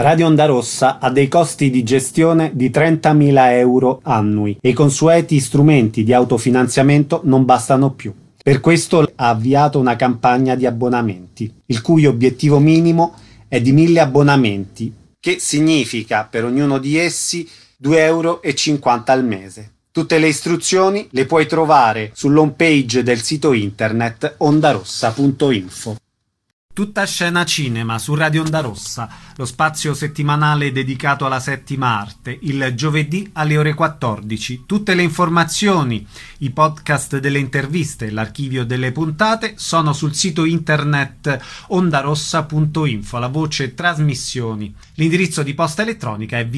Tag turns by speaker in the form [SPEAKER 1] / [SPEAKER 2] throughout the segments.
[SPEAKER 1] Radio Onda Rossa ha dei costi di gestione di 30.000 euro annui e i consueti strumenti di autofinanziamento non bastano più. Per questo ha avviato una campagna di abbonamenti, il cui obiettivo minimo è di 1.000 abbonamenti, che significa per ognuno di essi 2,50 euro al mese. Tutte le istruzioni le puoi trovare sull'home page del sito internet ondarossa.info. Tutta scena cinema su Radio Onda Rossa, lo spazio settimanale dedicato alla settima arte, il giovedì alle ore 14. Tutte le informazioni, i podcast delle interviste, l'archivio delle puntate sono sul sito internet ondarossa.info, la voce trasmissioni. L'indirizzo di posta elettronica è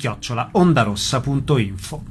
[SPEAKER 1] visionari@ondarossa.info.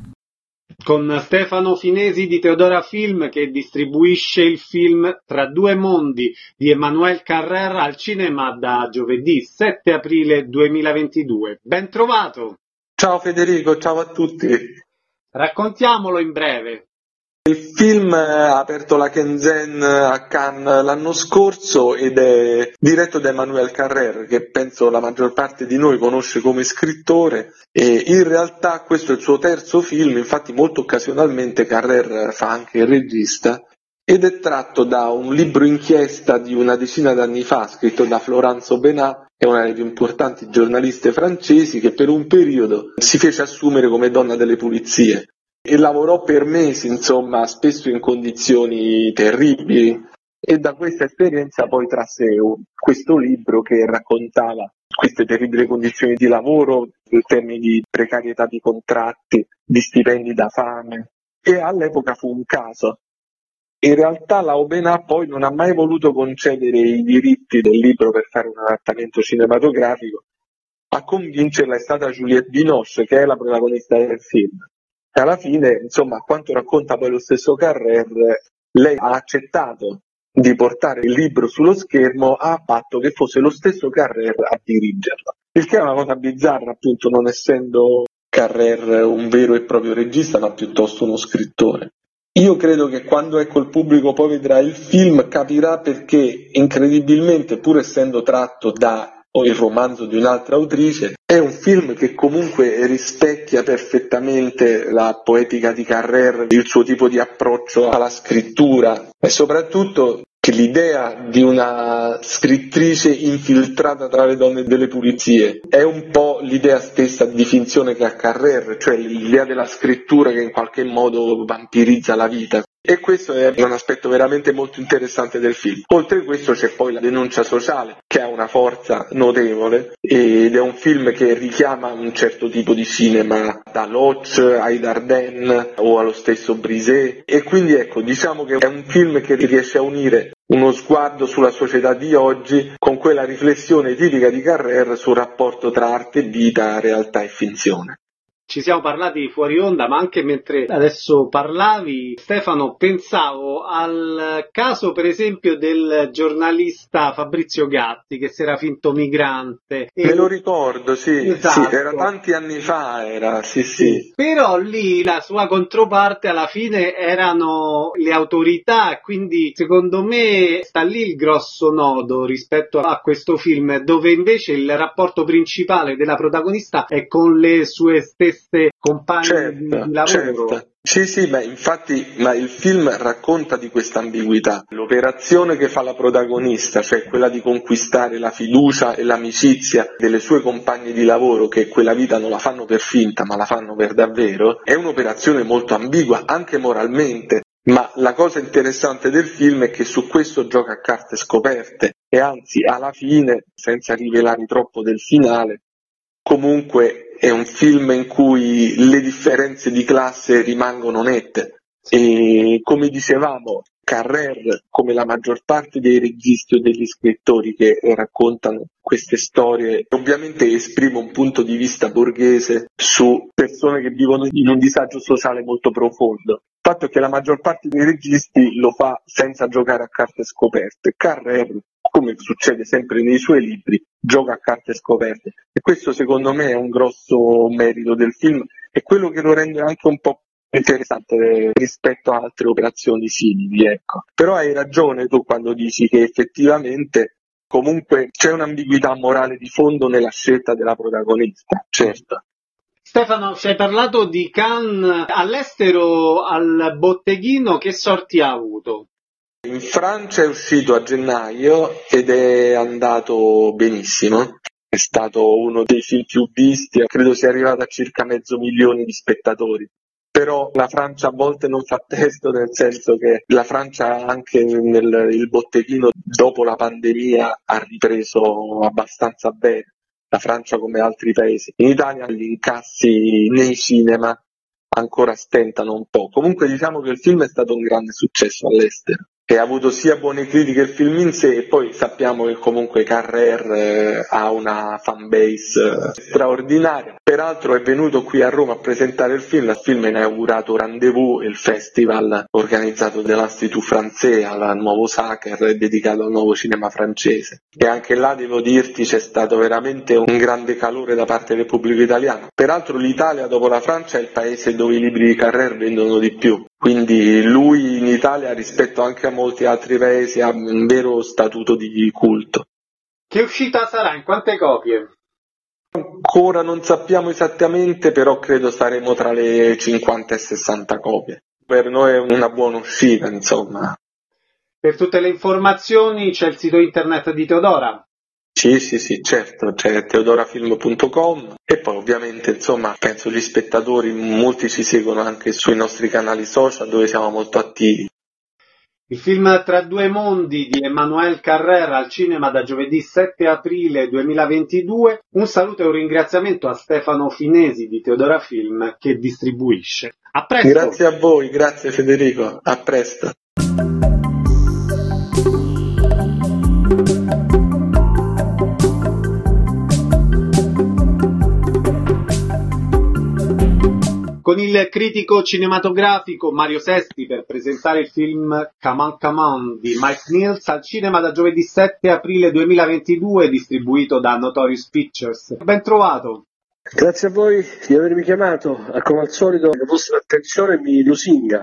[SPEAKER 1] Con Stefano Finesi di Teodora Film, che distribuisce il film Tra due mondi di Emmanuel Carrère al cinema da giovedì 7 aprile 2022. Ben trovato!
[SPEAKER 2] Ciao Federico, ciao a tutti.
[SPEAKER 1] Raccontiamolo in breve.
[SPEAKER 2] Il film ha aperto la Shenzhen a Cannes l'anno scorso ed è diretto da Emmanuel Carrère, che penso la maggior parte di noi conosce come scrittore, e in realtà questo è il suo terzo film. Infatti molto occasionalmente Carrère fa anche il regista, ed è tratto da un libro inchiesta di una decina d'anni fa scritto da Florence Aubenas, che è una delle più importanti giornaliste francesi, che per un periodo si fece assumere come donna delle pulizie e lavorò per mesi, insomma, spesso in condizioni terribili, e da questa esperienza poi trasse questo libro che raccontava queste terribili condizioni di lavoro in termini di precarietà di contratti, di stipendi da fame, e all'epoca fu un caso. In realtà la Aubenas poi non ha mai voluto concedere i diritti del libro per fare un adattamento cinematografico. A convincerla è stata Juliette Binoche, che è la protagonista del film. Alla fine, insomma, a quanto racconta poi lo stesso Carrère, lei ha accettato di portare il libro sullo schermo a patto che fosse lo stesso Carrère a dirigerlo. Il che è una cosa bizzarra, appunto, non essendo Carrère un vero e proprio regista, ma piuttosto uno scrittore. Io credo che quando il pubblico poi vedrà il film capirà perché, incredibilmente, pur essendo tratto da il romanzo di un'altra autrice, è un film che comunque rispecchia perfettamente la poetica di Carrère, il suo tipo di approccio alla scrittura, e soprattutto che l'idea di una scrittrice infiltrata tra le donne delle pulizie è un po' l'idea stessa di finzione che ha Carrère, cioè l'idea della scrittura che in qualche modo vampirizza la vita. E questo è un aspetto veramente molto interessante del film. Oltre a questo c'è poi la denuncia sociale, che ha una forza notevole, ed è un film che richiama un certo tipo di cinema, da Loach ai Dardenne o allo stesso Brisé, e quindi ecco, diciamo che è un film che riesce a unire uno sguardo sulla società di oggi con quella riflessione tipica di Carrère sul rapporto tra arte e vita, realtà e finzione.
[SPEAKER 1] Ci siamo parlati fuori onda, ma anche mentre adesso parlavi, Stefano, pensavo al caso per esempio del giornalista Fabrizio Gatti, che si era finto migrante.
[SPEAKER 2] Me lo ricordo, sì,
[SPEAKER 1] esatto.
[SPEAKER 2] Sì, era tanti anni fa, sì.
[SPEAKER 1] Però lì la sua controparte alla fine erano le autorità, quindi secondo me sta lì il grosso nodo rispetto a questo film, dove invece il rapporto principale della protagonista è con le sue stesse compagne di lavoro.
[SPEAKER 2] Certo. Sì, infatti il film racconta di questa ambiguità. L'operazione che fa la protagonista, cioè quella di conquistare la fiducia e l'amicizia delle sue compagne di lavoro, che quella vita non la fanno per finta ma la fanno per davvero, è un'operazione molto ambigua anche moralmente. Ma la cosa interessante del film è che su questo gioca a carte scoperte, e anzi alla fine, senza rivelare troppo del finale, comunque è un film in cui le differenze di classe rimangono nette, e come dicevamo, Carrère, come la maggior parte dei registi o degli scrittori che raccontano queste storie, ovviamente esprime un punto di vista borghese su persone che vivono in un disagio sociale molto profondo. Il fatto è che la maggior parte dei registi lo fa senza giocare a carte scoperte. Carrère, come succede sempre nei suoi libri, gioca a carte scoperte, e questo secondo me è un grosso merito del film, e quello che lo rende anche un po' interessante rispetto a altre operazioni simili, ecco. Però hai ragione tu quando dici che effettivamente Comunque c'è un'ambiguità morale di fondo nella scelta della protagonista, certo.
[SPEAKER 1] Stefano, ci hai parlato di Cannes all'estero, al botteghino, che sorti ha avuto?
[SPEAKER 2] In Francia è uscito a gennaio ed è andato benissimo. È stato uno dei film più visti, credo sia arrivato a circa 500.000 di spettatori. Però la Francia a volte non fa testo, nel senso che la Francia anche il botteghino dopo la pandemia ha ripreso abbastanza bene, la Francia come altri paesi. In Italia gli incassi nei cinema ancora stentano un po'. Comunque diciamo che il film è stato un grande successo all'estero e ha avuto sia buone critiche il film in sé, e poi sappiamo che comunque Carrère ha una fanbase straordinaria. Peraltro è venuto qui a Roma a presentare il film ha inaugurato Rendez-vous, il festival organizzato dall'Institut Français al nuovo Sacher, dedicato al nuovo cinema francese. E anche là devo dirti c'è stato veramente un grande calore da parte del pubblico italiano. Peraltro l'Italia dopo la Francia è il paese dove i libri di Carrère vendono di più. Quindi lui in Italia, rispetto anche a molti altri paesi, ha un vero statuto di culto.
[SPEAKER 1] Che uscita sarà? In quante copie?
[SPEAKER 2] Ancora non sappiamo esattamente, però credo staremo tra le 50 e 60 copie. Per noi è una buona uscita, insomma.
[SPEAKER 1] Per tutte le informazioni c'è il sito internet di Teodora.
[SPEAKER 2] Sì, certo, c'è teodorafilm.com e poi ovviamente, insomma, penso gli spettatori, molti ci seguono anche sui nostri canali social dove siamo molto attivi.
[SPEAKER 1] Il film Tra due mondi di Emmanuel Carrère al cinema da giovedì 7 aprile 2022. Un saluto e un ringraziamento a Stefano Finesi di Teodora Film che distribuisce. A presto!
[SPEAKER 2] Grazie a voi, grazie Federico, a presto!
[SPEAKER 1] Con il critico cinematografico Mario Sesti per presentare il film Come On di Mike Mills al cinema da giovedì 7 aprile 2022, distribuito da Notorious Pictures. Ben trovato!
[SPEAKER 3] Grazie a voi di avermi chiamato, come al solito la vostra attenzione mi lusinga.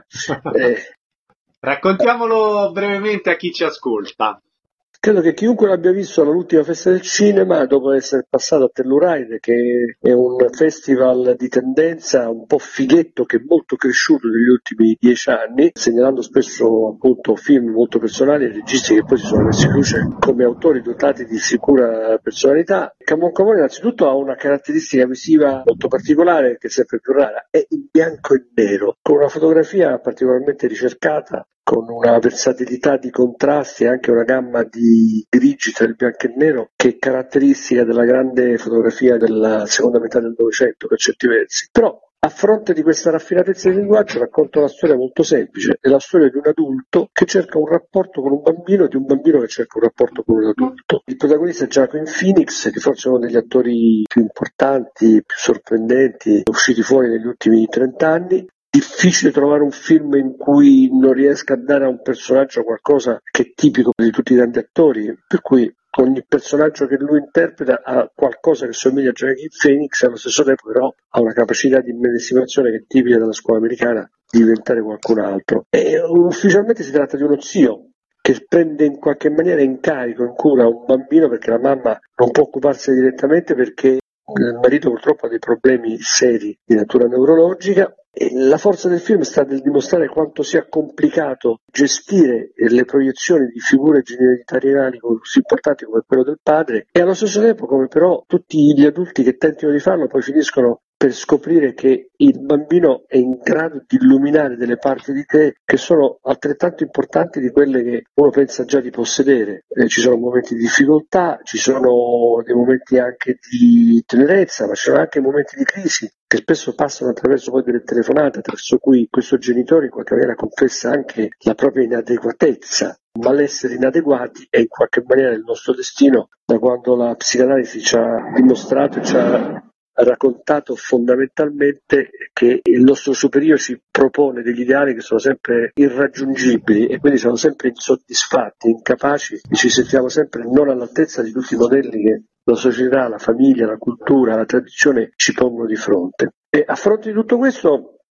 [SPEAKER 1] Raccontiamolo brevemente a chi ci ascolta.
[SPEAKER 3] Credo che chiunque l'abbia visto all'ultima festa del cinema, dopo essere passato a Telluride, che è un festival di tendenza un po' fighetto che è molto cresciuto negli ultimi 10 anni, segnalando spesso appunto film molto personali e registi che poi si sono messi in luce come autori dotati di sicura personalità. Come On innanzitutto ha una caratteristica visiva molto particolare, che è sempre più rara, è in bianco e nero, con una fotografia particolarmente ricercata, con una versatilità di contrasti e anche una gamma di grigi tra il bianco e il nero che è caratteristica della grande fotografia della seconda metà del Novecento per certi versi. Però a fronte di questa raffinatezza di linguaggio racconta una storia molto semplice, è la storia di un adulto che cerca un rapporto con un bambino e di un bambino che cerca un rapporto con un adulto. Il protagonista è Joaquin Phoenix, che forse è uno degli attori più importanti, più sorprendenti, usciti fuori negli ultimi 30 anni. Difficile trovare un film in cui non riesca a dare a un personaggio qualcosa che è tipico di tutti i grandi attori, per cui ogni personaggio che lui interpreta ha qualcosa che somiglia a Joaquin Phoenix e allo stesso tempo però ha una capacità di immedesimazione che è tipica della scuola americana di diventare qualcun altro. E ufficialmente si tratta di uno zio che prende in qualche maniera in carico, in cura un bambino perché la mamma non può occuparsene direttamente perché il marito purtroppo ha dei problemi seri di natura neurologica. E la forza del film sta nel dimostrare quanto sia complicato gestire le proiezioni di figure genitoriali così importanti come quello del padre e allo stesso tempo come però tutti gli adulti che tentino di farlo poi finiscono per scoprire che il bambino è in grado di illuminare delle parti di te che sono altrettanto importanti di quelle che uno pensa già di possedere. Ci sono momenti di difficoltà, ci sono dei momenti anche di tenerezza, ma ci sono anche momenti di crisi che spesso passano attraverso poi delle telefonate, attraverso cui questo genitore in qualche maniera confessa anche la propria inadeguatezza. Ma l'essere inadeguati è in qualche maniera il nostro destino, da quando la psicanalisi ci ha dimostrato e ci ha raccontato fondamentalmente che il nostro superio ci propone degli ideali che sono sempre irraggiungibili e quindi siamo sempre insoddisfatti, incapaci e ci sentiamo sempre non all'altezza di tutti i modelli che la società, la famiglia, la cultura, la tradizione ci pongono di fronte. E a fronte di tutto questo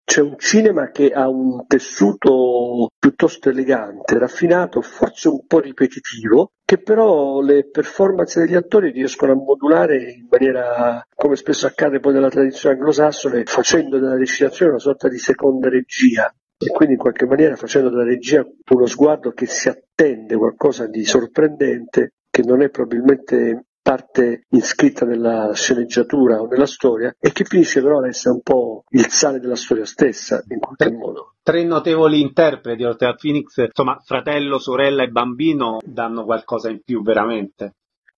[SPEAKER 3] C'è un cinema che ha un tessuto piuttosto elegante, raffinato, forse un po' ripetitivo, che però le performance degli attori riescono a modulare in maniera, come spesso accade poi nella tradizione anglosassone, facendo della recitazione una sorta di seconda regia. E quindi in qualche maniera facendo della regia uno sguardo che si attende qualcosa di sorprendente, che non è probabilmente parte iscritta nella sceneggiatura o nella storia e che finisce però ad essere un po' il sale della storia stessa in qualche modo.
[SPEAKER 1] Tre notevoli interpreti oltre a Phoenix, insomma fratello, sorella e bambino danno qualcosa in più veramente.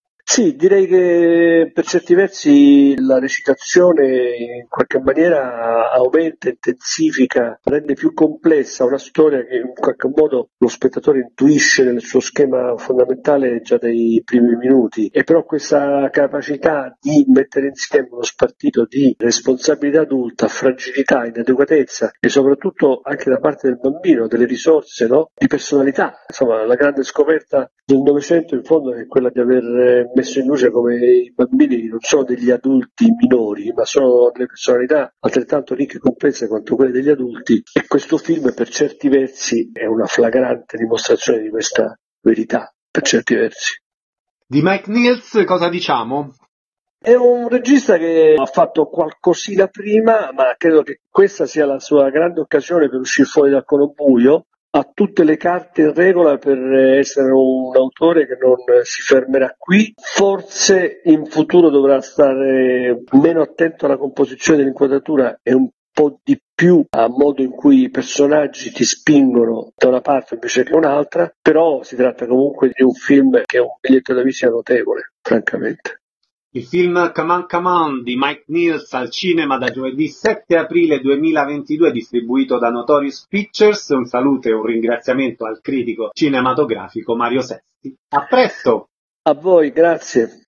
[SPEAKER 3] Sì, direi che per certi versi la recitazione in qualche maniera aumenta, intensifica, rende più complessa una storia che in qualche modo lo spettatore intuisce nel suo schema fondamentale già dai primi minuti, e però questa capacità di mettere insieme uno spartito di responsabilità adulta, fragilità, inadeguatezza e soprattutto anche da parte del bambino delle risorse, no? Di personalità, insomma la grande scoperta del Novecento in fondo è quella di aver messo in luce come i bambini non sono degli adulti minori, ma sono delle personalità altrettanto ricche e complesse quanto quelle degli adulti, e questo film per certi versi è una flagrante dimostrazione di questa verità, per certi versi.
[SPEAKER 1] Di Mike Niels cosa diciamo?
[SPEAKER 3] È un regista che ha fatto qualcosina prima, ma credo che questa sia la sua grande occasione per uscire fuori dal colobuio. Ha tutte le carte in regola per essere un autore che non si fermerà qui. Forse in futuro dovrà stare meno attento alla composizione dell'inquadratura e un po' di più al modo in cui i personaggi ti spingono da una parte invece che un'altra, però si tratta comunque di un film che è un biglietto da visita notevole, francamente.
[SPEAKER 1] Il film Come On di Mike Niels al cinema da giovedì 7 aprile 2022, distribuito da Notorious Pictures. Un saluto e un ringraziamento al critico cinematografico Mario Sesti. A presto!
[SPEAKER 3] A voi, grazie.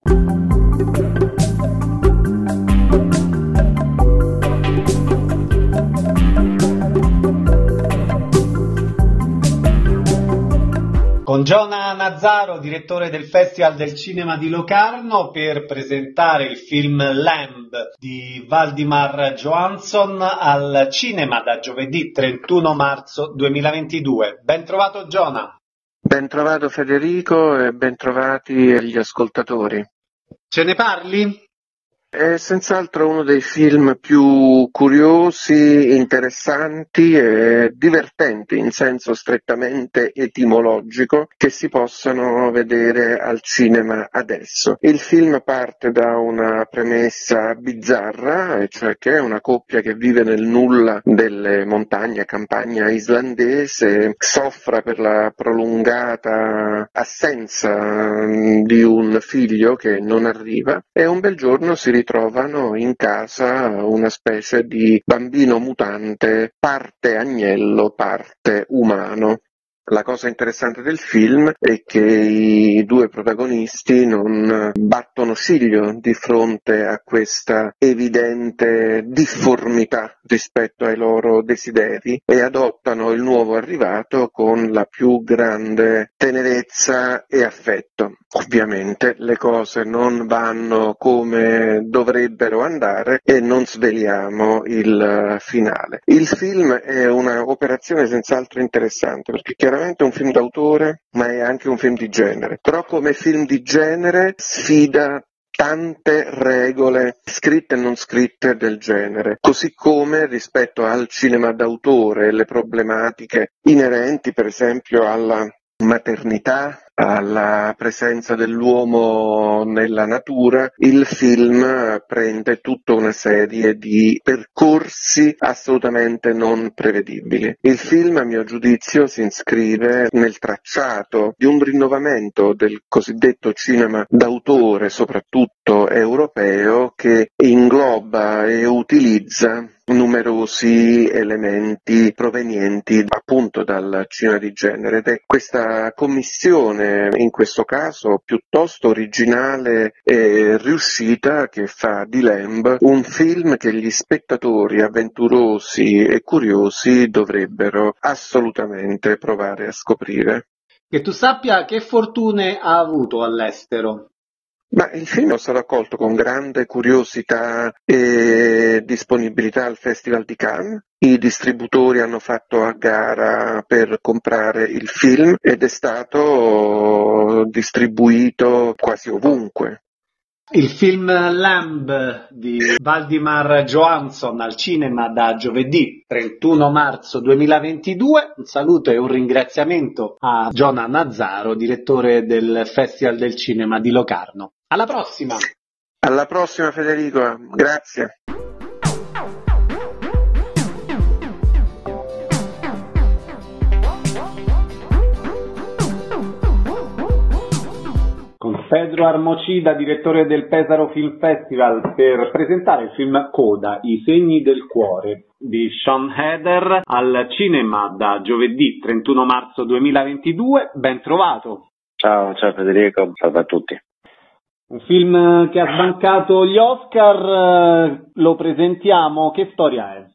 [SPEAKER 1] Con Giona Nazzaro, direttore del Festival del Cinema di Locarno, per presentare il film Lamb di Valdimar Johansson al cinema da giovedì 31 marzo 2022. Ben trovato Giona.
[SPEAKER 4] Ben trovato Federico e ben trovati agli ascoltatori.
[SPEAKER 1] Ce ne parli?
[SPEAKER 4] È senz'altro uno dei film più curiosi, interessanti e divertenti in senso strettamente etimologico che si possano vedere al cinema adesso. Il film parte da una premessa bizzarra, e cioè che è una coppia che vive nel nulla delle montagne, campagna islandese, soffre per la prolungata assenza di un figlio che non arriva, e un bel giorno si ritrovano in casa una specie di bambino mutante, parte agnello, parte umano. La cosa interessante del film è che i due protagonisti non battono ciglio di fronte a questa evidente difformità rispetto ai loro desideri e adottano il nuovo arrivato con la più grande tenerezza e affetto. Ovviamente le cose non vanno come dovrebbero andare e non sveliamo il finale. Il film è un'operazione senz'altro interessante perché chiaramente è un film d'autore, ma è anche un film di genere. Però come film di genere sfida tante regole scritte e non scritte del genere, così come rispetto al cinema d'autore le problematiche inerenti per esempio alla maternità, alla presenza dell'uomo nella natura, il film prende tutta una serie di percorsi assolutamente non prevedibili. Il film, a mio giudizio, si iscrive nel tracciato di un rinnovamento del cosiddetto cinema d'autore, soprattutto europeo, che ingloba e utilizza numerosi elementi provenienti appunto dal cinema di genere, ed è questa commissione in questo caso piuttosto originale e riuscita che fa di Lamb un film che gli spettatori avventurosi e curiosi dovrebbero assolutamente provare a scoprire.
[SPEAKER 1] Che tu sappia che fortune ha avuto all'estero?
[SPEAKER 4] Ma il film è stato accolto con grande curiosità e disponibilità al Festival di Cannes. I distributori hanno fatto a gara per comprare il film ed è stato distribuito quasi ovunque.
[SPEAKER 1] Il film Lamb di Valdimar Johansson al cinema da giovedì 31 marzo 2022. Un saluto e un ringraziamento a Giona Nazzaro, direttore del Festival del Cinema di Locarno. Alla prossima!
[SPEAKER 4] Alla prossima Federico, grazie.
[SPEAKER 1] Con Pedro Armocida, direttore del Pesaro Film Festival, per presentare il film Coda, I segni del cuore di Sean Heder al cinema da giovedì 31 marzo 2022. Ben trovato!
[SPEAKER 5] Ciao Federico, salve a tutti.
[SPEAKER 1] Un film che ha sbancato gli Oscar, lo presentiamo, che storia è?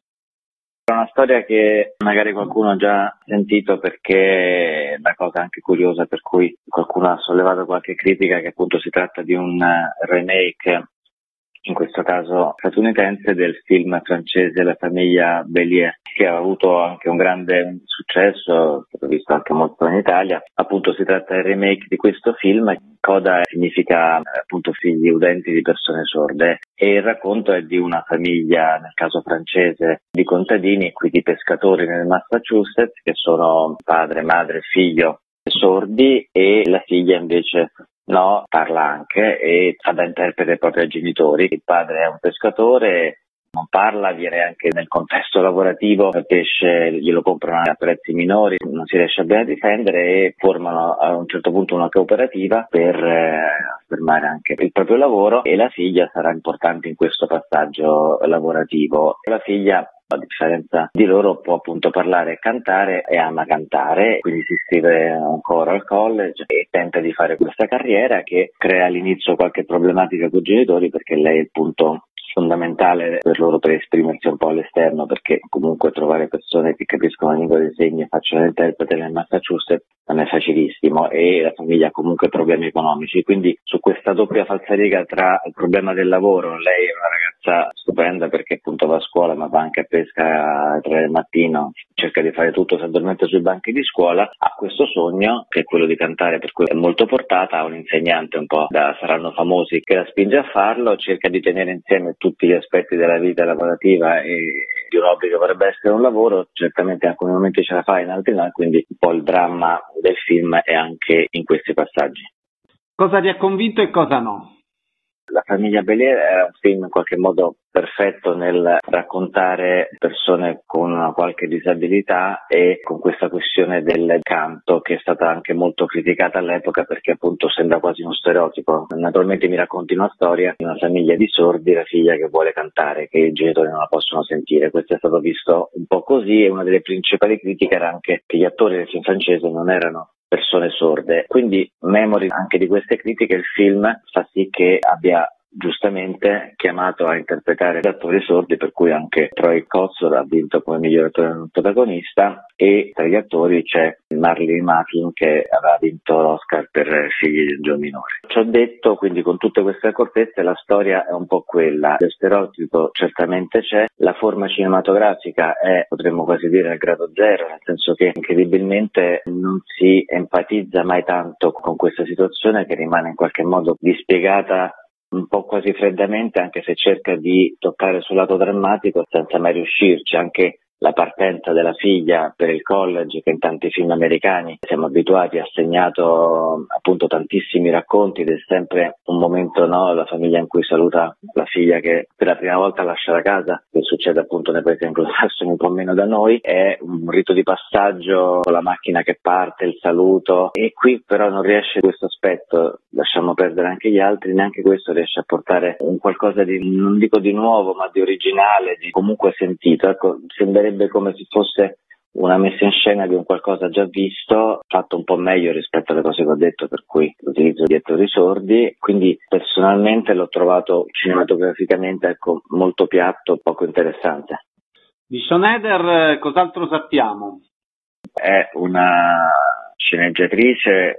[SPEAKER 5] È una storia che magari qualcuno ha già sentito, perché è una cosa anche curiosa per cui qualcuno ha sollevato qualche critica, che appunto si tratta di un remake, in questo caso statunitense, del film francese La famiglia Bélier, che ha avuto anche un grande successo, è stato visto anche molto in Italia. Appunto si tratta del remake di questo film. Coda significa appunto figli udenti di persone sorde, e il racconto è di una famiglia, nel caso francese, di contadini, qui di pescatori nel Massachusetts, che sono padre, madre e figlio sordi, e la figlia invece no, parla anche e ha da interprete i propri genitori. Il padre è un pescatore, non parla, viene anche nel contesto lavorativo, il pesce glielo comprano a prezzi minori, non si riesce bene a difendere, e formano a un certo punto una cooperativa per affermare anche il proprio lavoro, e la figlia sarà importante in questo passaggio lavorativo. La figlia, a differenza di loro, può appunto parlare e cantare, e ama cantare, quindi si iscrive a un coro al college e tenta di fare questa carriera, che crea all'inizio qualche problematica con i genitori, perché lei è il punto fondamentale per loro per esprimersi un po' all'esterno, perché comunque trovare persone che capiscono la lingua dei segni e facciano l'interprete nel Massachusetts non è facilissimo, e la famiglia ha comunque problemi economici. Quindi su questa doppia falsariga tra il problema del lavoro, lei è una ragazza stupenda perché appunto va a scuola, ma va anche a pesca alle 3 del mattino, cerca di fare tutto, si addormenta sui banchi di scuola, ha questo sogno che è quello di cantare, per cui è molto portata, ha un insegnante un po' da saranno famosi che la spinge a farlo, cerca di tenere insieme tutti gli aspetti della vita lavorativa e di un hobby che dovrebbe essere un lavoro. Certamente in alcuni momenti ce la fa, in altri no, quindi un po' il dramma del film è anche in questi passaggi.
[SPEAKER 1] Cosa ti ha convinto e cosa no?
[SPEAKER 5] La famiglia Bélier era un film in qualche modo perfetto nel raccontare persone con una qualche disabilità, e con questa questione del canto, che è stata anche molto criticata all'epoca, perché appunto sembra quasi uno stereotipo. Naturalmente mi racconti una storia di una famiglia di sordi, la figlia che vuole cantare, che i genitori non la possono sentire. Questo è stato visto un po' così, e una delle principali critiche era anche che gli attori del film francese non erano persone sorde. Quindi, memori anche di queste critiche, il film fa sì che abbia giustamente chiamato a interpretare gli attori sordi, per cui anche Troy Kotsur ha vinto come miglior attore non protagonista, e tra gli attori c'è Marley Matlin, che aveva vinto l'Oscar per Figli di un Dio minore. Ci ho detto, quindi, con tutte queste accortezze, la storia è un po' quella, lo stereotipo certamente c'è, la forma cinematografica è, potremmo quasi dire, al grado zero, nel senso che incredibilmente non si empatizza mai tanto con questa situazione, che rimane in qualche modo dispiegata un po' quasi freddamente, anche se cerca di toccare sul lato drammatico senza mai riuscirci. Anche la partenza della figlia per il college, che in tanti film americani siamo abituati, ha segnato appunto tantissimi racconti, ed è sempre un momento, no, la famiglia in cui saluta la figlia che per la prima volta lascia la casa, che succede appunto nei paesi anglosassoni, un po' meno da noi. È un rito di passaggio con la macchina che parte, il saluto, e qui però non riesce questo aspetto, lasciamo perdere anche gli altri, neanche questo riesce a portare un qualcosa di, non dico di nuovo, ma di originale, di comunque sentito. Ecco, sembrerebbe come se fosse una messa in scena di un qualcosa già visto, fatto un po' meglio rispetto alle cose che ho detto, per cui l'utilizzo di attori sordi. Quindi personalmente l'ho trovato cinematograficamente, ecco, molto piatto, poco interessante.
[SPEAKER 1] Di Sean Heder cos'altro sappiamo?
[SPEAKER 5] È una sceneggiatrice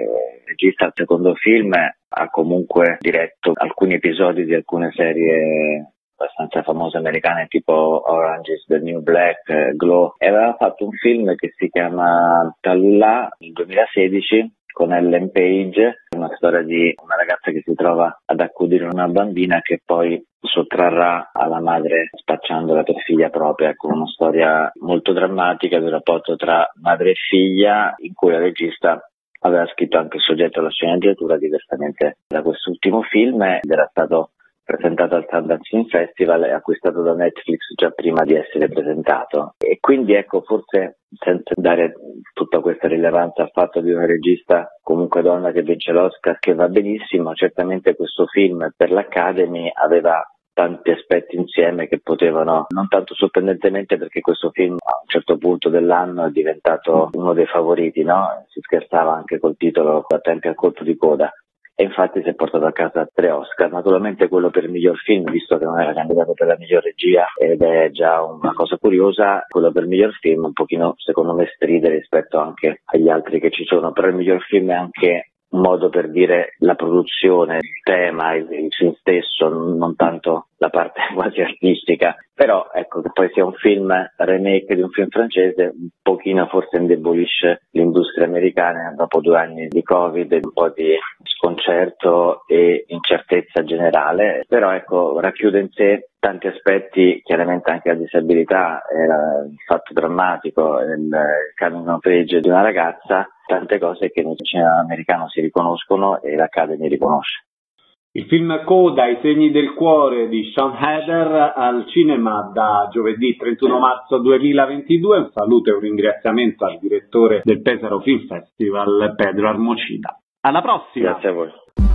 [SPEAKER 5] e regista al secondo film, ha comunque diretto alcuni episodi di alcune serie abbastanza famose americane tipo Orange is the New Black, Glow, e aveva fatto un film che si chiama Tallulah nel 2016 con Ellen Page, una storia di una ragazza che si trova ad accudire una bambina che poi sottrarrà alla madre spacciandola per figlia propria, con una storia molto drammatica del rapporto tra madre e figlia, in cui la regista aveva scritto anche il soggetto alla sceneggiatura diversamente da quest'ultimo film, ed era stato presentato al Sundance Film Festival e acquistato da Netflix già prima di essere presentato. E quindi ecco, forse senza dare tutta questa rilevanza al fatto di una regista comunque donna che vince l'Oscar, che va benissimo, certamente questo film per l'Academy aveva tanti aspetti insieme che potevano, non tanto sorprendentemente perché questo film a un certo punto dell'anno è diventato uno dei favoriti, no? Si scherzava anche col titolo "A tempi al colpo di coda", e infatti si è portato a casa 3 Oscar, naturalmente quello per il miglior film, visto che non era candidato per la miglior regia ed è già una cosa curiosa, quello per il miglior film un pochino secondo me stride rispetto anche agli altri che ci sono, però il miglior film è anche un modo per dire la produzione, il tema, il film stesso, non tanto la parte quasi artistica. Però ecco, che poi sia un film remake di un film francese un pochino forse indebolisce l'industria americana dopo 2 anni di Covid e un po' di sconcerto e incertezza generale, però ecco, racchiude in sé tanti aspetti, chiaramente anche la disabilità, il fatto drammatico, il coming of age di una ragazza, tante cose che nel cinema americano si riconoscono e l'Academy riconosce.
[SPEAKER 1] Il film Coda, I segni del cuore di Sean Heather al cinema da giovedì 31 marzo 2022. Un saluto e un ringraziamento al direttore del Pesaro Film Festival, Pedro Armocida. Alla prossima!
[SPEAKER 5] Grazie a voi.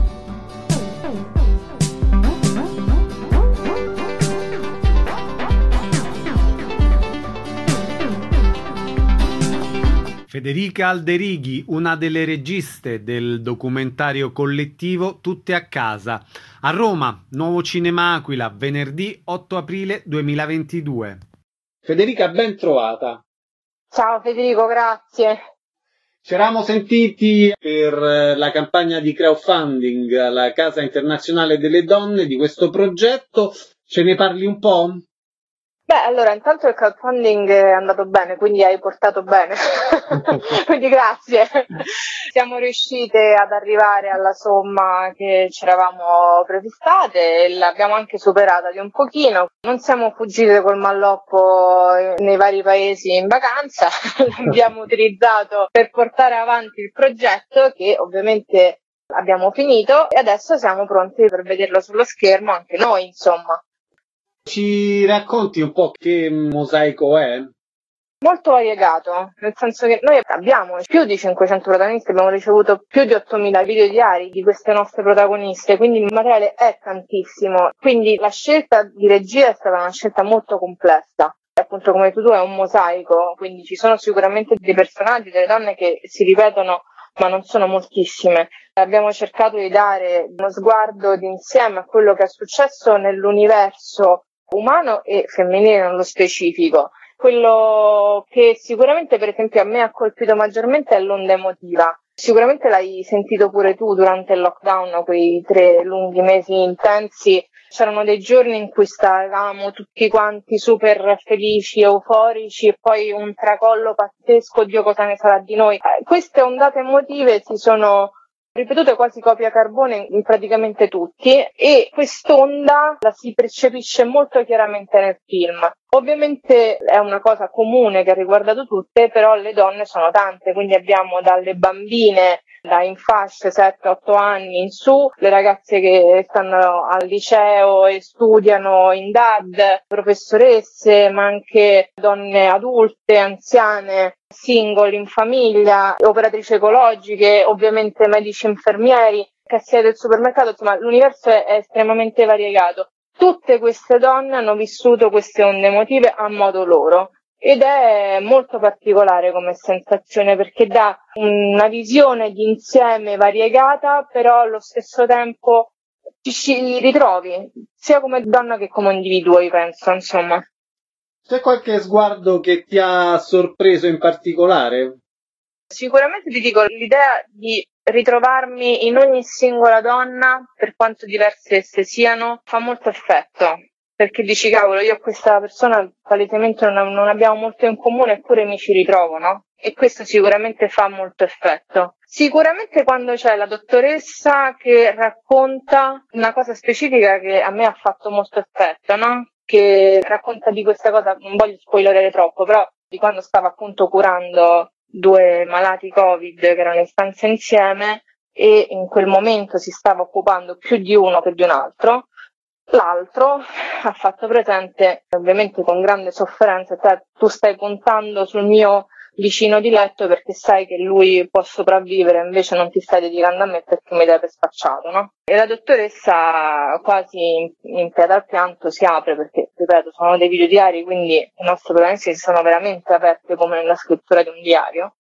[SPEAKER 1] Federica Alderighi, una delle registe del documentario collettivo Tutte a casa. A Roma, Nuovo Cinema Aquila, venerdì 8 aprile 2022. Federica, ben trovata.
[SPEAKER 6] Ciao Federico, grazie.
[SPEAKER 1] Ci eravamo sentiti per la campagna di crowdfunding alla Casa Internazionale delle Donne di questo progetto. Ce ne parli un po'?
[SPEAKER 6] Beh, allora, intanto il crowdfunding è andato bene, quindi hai portato bene, quindi grazie. Siamo riuscite ad arrivare alla somma che ci eravamo prefissate e l'abbiamo anche superata di un pochino. Non siamo fuggite col malloppo nei vari paesi in vacanza, l'abbiamo utilizzato per portare avanti il progetto che ovviamente abbiamo finito e adesso siamo pronti per vederlo sullo schermo anche noi, insomma.
[SPEAKER 1] Ci racconti un po' che mosaico è?
[SPEAKER 6] Molto variegato, nel senso che noi abbiamo più di 500 protagonisti, abbiamo ricevuto più di 8.000 video diari di queste nostre protagoniste, quindi il materiale è tantissimo. Quindi la scelta di regia è stata una scelta molto complessa. Appunto, come tu è un mosaico, quindi ci sono sicuramente dei personaggi, delle donne che si ripetono, ma non sono moltissime. Abbiamo cercato di dare uno sguardo d'insieme a quello che è successo nell'universo umano e femminile nello specifico. Quello che sicuramente, per esempio, a me ha colpito maggiormente è l'onda emotiva. Sicuramente l'hai sentito pure tu durante il lockdown, quei 3 lunghi mesi intensi. C'erano dei giorni in cui stavamo tutti quanti super felici, euforici, e poi un tracollo pazzesco, Dio cosa ne sarà di noi. Queste ondate emotive si sono ripetute quasi copia carbone in praticamente tutti e quest'onda la si percepisce molto chiaramente nel film. Ovviamente è una cosa comune che ha riguardato tutte, però le donne sono tante, quindi abbiamo dalle bambine in fasce 7-8 anni in su, le ragazze che stanno al liceo e studiano in DAD, professoresse, ma anche donne adulte, anziane, single in famiglia, operatrici ecologiche, ovviamente medici infermieri, cassiere del supermercato, insomma l'universo è estremamente variegato. Tutte queste donne hanno vissuto queste onde emotive a modo loro ed è molto particolare come sensazione perché dà una visione di insieme variegata, però allo stesso tempo ci ritrovi sia come donna che come individuo, io penso, insomma.
[SPEAKER 1] C'è qualche sguardo che ti ha sorpreso in particolare?
[SPEAKER 6] Sicuramente ti dico, l'idea di ritrovarmi in ogni singola donna, per quanto diverse esse siano, fa molto effetto. Perché dici, cavolo, io e questa persona palesemente non abbiamo molto in comune, eppure mi ci ritrovo, no? E questo sicuramente fa molto effetto. Sicuramente quando c'è la dottoressa che racconta una cosa specifica che a me ha fatto molto effetto, no? Che racconta di questa cosa, non voglio spoilerare troppo, però di quando stava appunto curando 2 malati Covid che erano in stanza insieme e in quel momento si stava occupando più di uno che di un altro. L'altro ha fatto presente, ovviamente con grande sofferenza, tu stai puntando sul mio vicino di letto perché sai che lui può sopravvivere, invece non ti stai dedicando a me perché mi dai per spacciato, no? E la dottoressa, quasi in preda al pianto, si apre perché, ripeto, sono dei videodiari, quindi i nostri protagonisti si sono veramente aperte come nella scrittura di un diario.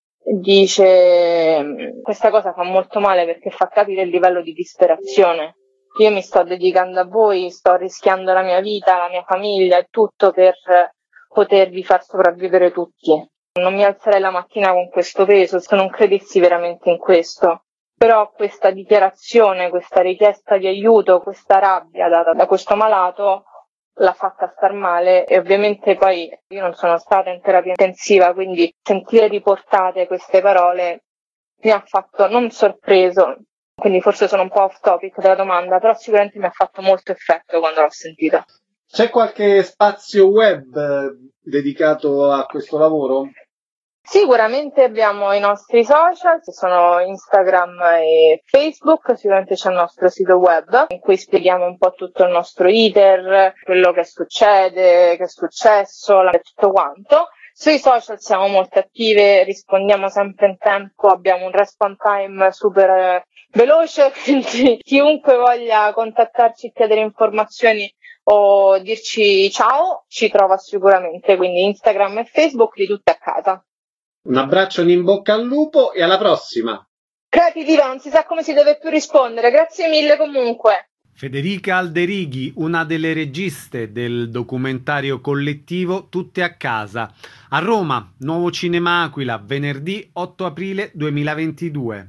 [SPEAKER 6] Dice, questa cosa fa molto male perché fa capire il livello di disperazione. Io mi sto dedicando a voi, sto rischiando la mia vita, la mia famiglia e tutto per potervi far sopravvivere tutti. Non mi alzerei la mattina con questo peso se non credessi veramente in questo. Però questa dichiarazione, questa richiesta di aiuto, questa rabbia data da questo malato l'ha fatta star male e ovviamente poi io non sono stata in terapia intensiva, quindi sentire riportate queste parole mi ha fatto non sorpreso. Quindi forse sono un po' off topic della domanda, però sicuramente mi ha fatto molto effetto quando l'ho sentita.
[SPEAKER 1] C'è qualche spazio web dedicato a questo lavoro?
[SPEAKER 6] Sicuramente abbiamo i nostri social, che sono Instagram e Facebook, sicuramente c'è il nostro sito web in cui spieghiamo un po' tutto il nostro iter, quello che succede, che è successo, tutto quanto. Sui social siamo molto attive, rispondiamo sempre in tempo, abbiamo un response time super veloce, quindi chiunque voglia contattarci e chiedere informazioni o dirci ciao ci trova sicuramente, quindi Instagram e Facebook di tutti a casa.
[SPEAKER 1] Un abbraccio in bocca al lupo e alla prossima!
[SPEAKER 6] Creativa, non si sa come si deve più rispondere, grazie mille comunque.
[SPEAKER 1] Federica Alderighi, una delle registe del documentario collettivo Tutte a casa. A Roma, Nuovo Cinema Aquila, venerdì 8 aprile 2022.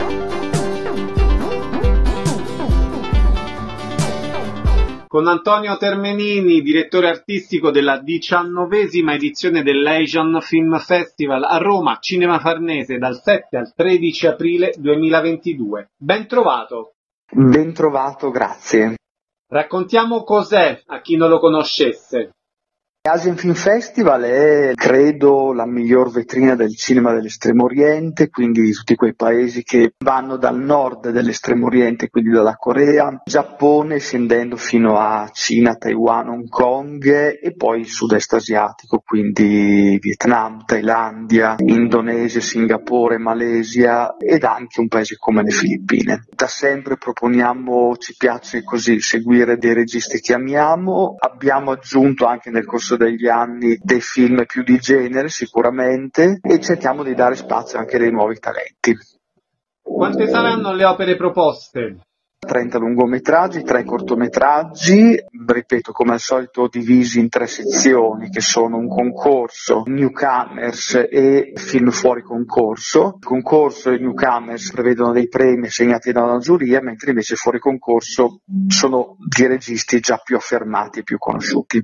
[SPEAKER 1] Con Antonio Termenini, direttore artistico della 19ª edizione dell'Asian Film Festival a Roma, Cinema Farnese, dal 7 al 13 aprile 2022. Ben trovato!
[SPEAKER 7] Ben trovato, grazie.
[SPEAKER 1] Raccontiamo cos'è a chi non lo conoscesse.
[SPEAKER 7] Asian Film Festival è, credo, la miglior vetrina del cinema dell'Estremo Oriente, quindi di tutti quei paesi che vanno dal nord dell'Estremo Oriente, quindi dalla Corea, Giappone, scendendo fino a Cina, Taiwan, Hong Kong e poi il sud-est asiatico, quindi Vietnam, Thailandia, Indonesia, Singapore, Malesia ed anche un paese come le Filippine. Da sempre proponiamo, ci piace così, seguire dei registi che amiamo, abbiamo aggiunto anche nel corso degli anni dei film più di genere sicuramente e cerchiamo di dare spazio anche dei nuovi talenti.
[SPEAKER 1] Quante saranno le opere proposte?
[SPEAKER 7] 30 lungometraggi, 3 cortometraggi, ripeto come al solito divisi in 3 sezioni che sono un concorso, newcomers e film fuori concorso. Il concorso e i newcomers prevedono dei premi assegnati dalla giuria, mentre invece fuori concorso sono di registi già più affermati e più conosciuti.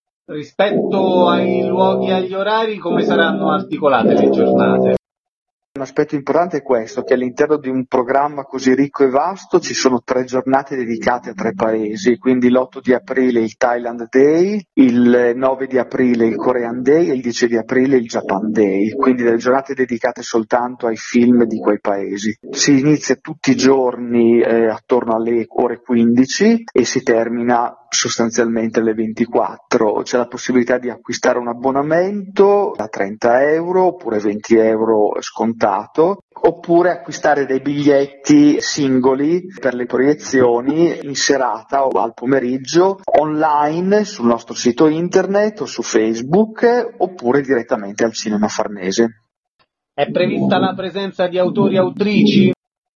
[SPEAKER 1] Rispetto ai luoghi e agli orari, come saranno articolate le giornate?
[SPEAKER 7] Un aspetto importante è questo, che all'interno di un programma così ricco e vasto ci sono 3 giornate dedicate a 3 paesi, quindi l'8 di aprile il Thailand Day, il 9 di aprile il Korean Day e il 10 di aprile il Japan Day, quindi delle giornate dedicate soltanto ai film di quei paesi. Si inizia tutti i giorni attorno alle ore 15 e si termina sostanzialmente alle 24. C'è la possibilità di acquistare un abbonamento a 30 euro oppure 20 euro scontato, oppure acquistare dei biglietti singoli per le proiezioni in serata o al pomeriggio online sul nostro sito internet o su Facebook oppure direttamente al Cinema Farnese.
[SPEAKER 1] È prevista la presenza di autori e autrici?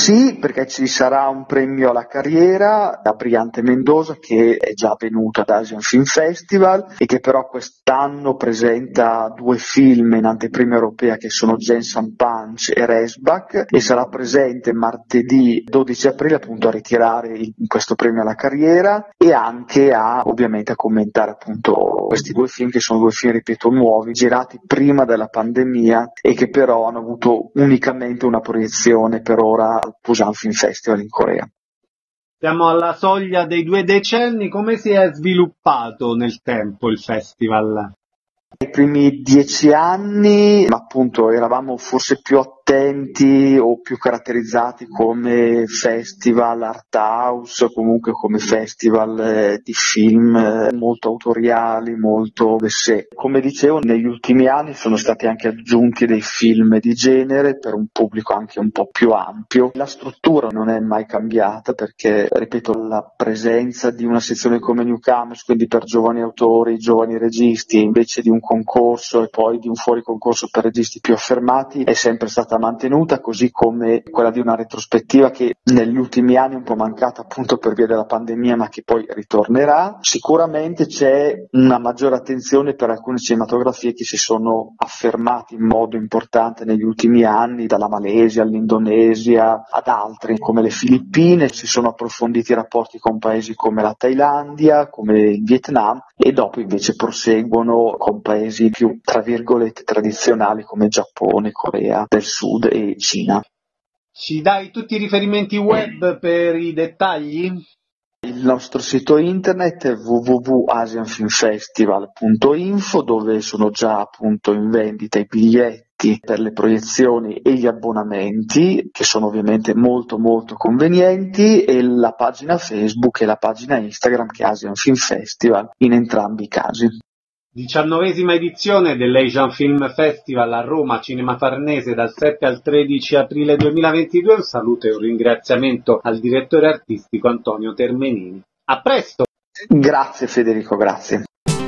[SPEAKER 7] Sì, perché ci sarà un premio alla carriera da Briante Mendoza, che è già venuto ad Asian Film Festival e che però quest'anno presenta 2 film in anteprima europea che sono Jensen Punch e Resbach, e sarà presente martedì 12 aprile appunto a ritirare questo premio alla carriera e anche ovviamente a commentare appunto questi 2 film, che sono 2 film, ripeto, nuovi, girati prima della pandemia e che però hanno avuto unicamente una proiezione per ora al Busan Film Festival in Corea.
[SPEAKER 1] Siamo alla soglia dei 2 decenni, come si è sviluppato nel tempo il festival?
[SPEAKER 7] Nei primi 10 anni appunto eravamo forse più attenti o più caratterizzati come festival art house, o comunque come festival di film molto autoriali, molto d'essè. Come dicevo, negli ultimi anni sono stati anche aggiunti dei film di genere per un pubblico anche un po' più ampio. La struttura non è mai cambiata perché, ripeto, la presenza di una sezione come Newcomers, quindi per giovani autori, giovani registi, invece di un concorso e poi di un fuori concorso per registi più affermati, è sempre stata mantenuta, così come quella di una retrospettiva che negli ultimi anni è un po' mancata appunto per via della pandemia, ma che poi ritornerà. Sicuramente c'è una maggiore attenzione per alcune cinematografie che si sono affermate in modo importante negli ultimi anni, dalla Malesia all'Indonesia ad altri come le Filippine. Si sono approfonditi i rapporti con paesi come la Thailandia, come il Vietnam, e dopo invece proseguono con paesi più tra virgolette tradizionali come Giappone, Corea del Sud e Cina.
[SPEAKER 1] Ci dai tutti i riferimenti web per i dettagli?
[SPEAKER 7] Il nostro sito internet è www.asianfilmfestival.info, dove sono già appunto in vendita i biglietti per le proiezioni e gli abbonamenti, che sono ovviamente molto molto convenienti, e la pagina Facebook e la pagina Instagram che è Asian Film Festival in entrambi i casi.
[SPEAKER 1] 19ª edizione dell'Asian Film Festival a Roma, Cinema Farnese, dal 7 al 13 aprile 2022. Un saluto e un ringraziamento al direttore artistico Antonio Termenini. A presto!
[SPEAKER 7] Grazie Federico, grazie.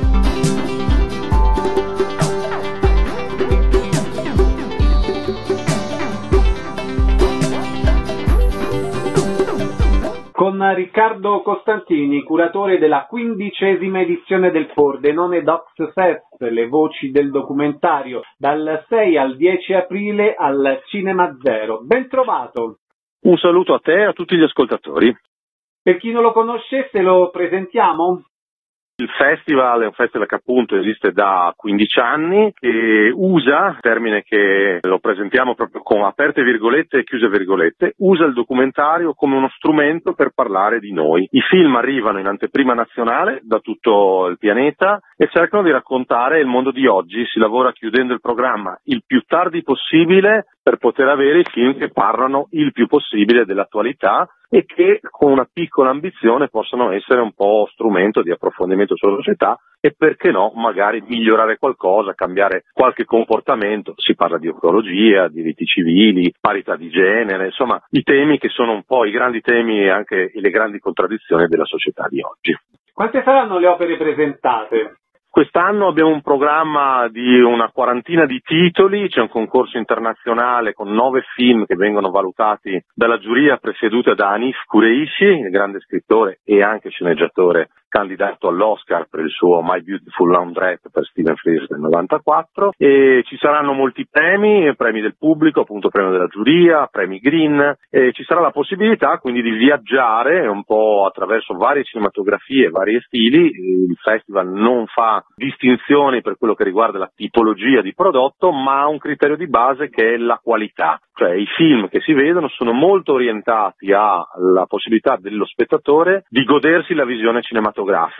[SPEAKER 1] Con Riccardo Costantini, curatore della 15ª edizione del Pordenone Docs Fest, le voci del documentario, dal 6 al 10 aprile al Cinema Zero. Ben trovato!
[SPEAKER 8] Un saluto a te e a tutti gli ascoltatori.
[SPEAKER 1] Per chi non lo conoscesse, lo presentiamo?
[SPEAKER 8] Il festival è un festival che appunto esiste da 15 anni e usa, termine che lo presentiamo proprio con aperte virgolette e chiuse virgolette, usa il documentario come uno strumento per parlare di noi. I film arrivano in anteprima nazionale da tutto il pianeta e cercano di raccontare il mondo di oggi. Si lavora chiudendo il programma il più tardi possibile per poter avere i film che parlano il più possibile dell'attualità e che con una piccola ambizione possono essere un po' strumento di approfondimento sulla società e, perché no, magari migliorare qualcosa, cambiare qualche comportamento. Si parla di ecologia, diritti civili, parità di genere, insomma i temi che sono un po' i grandi temi e anche le grandi contraddizioni della società di oggi.
[SPEAKER 1] Quante saranno le opere presentate?
[SPEAKER 8] Quest'anno abbiamo un programma di una quarantina di titoli, c'è un concorso internazionale con 9 film che vengono valutati dalla giuria presieduta da Hanif Kureishi, il grande scrittore e anche sceneggiatore candidato all'Oscar per il suo My Beautiful Laundrette per Stephen Frears del 94, e ci saranno molti premi del pubblico, appunto premio della giuria, premi Green, e ci sarà la possibilità quindi di viaggiare un po' attraverso varie cinematografie, vari stili. Il festival non fa distinzioni per quello che riguarda la tipologia di prodotto, ma ha un criterio di base che è la qualità, cioè i film che si vedono sono molto orientati alla possibilità dello spettatore di godersi la visione cinematografica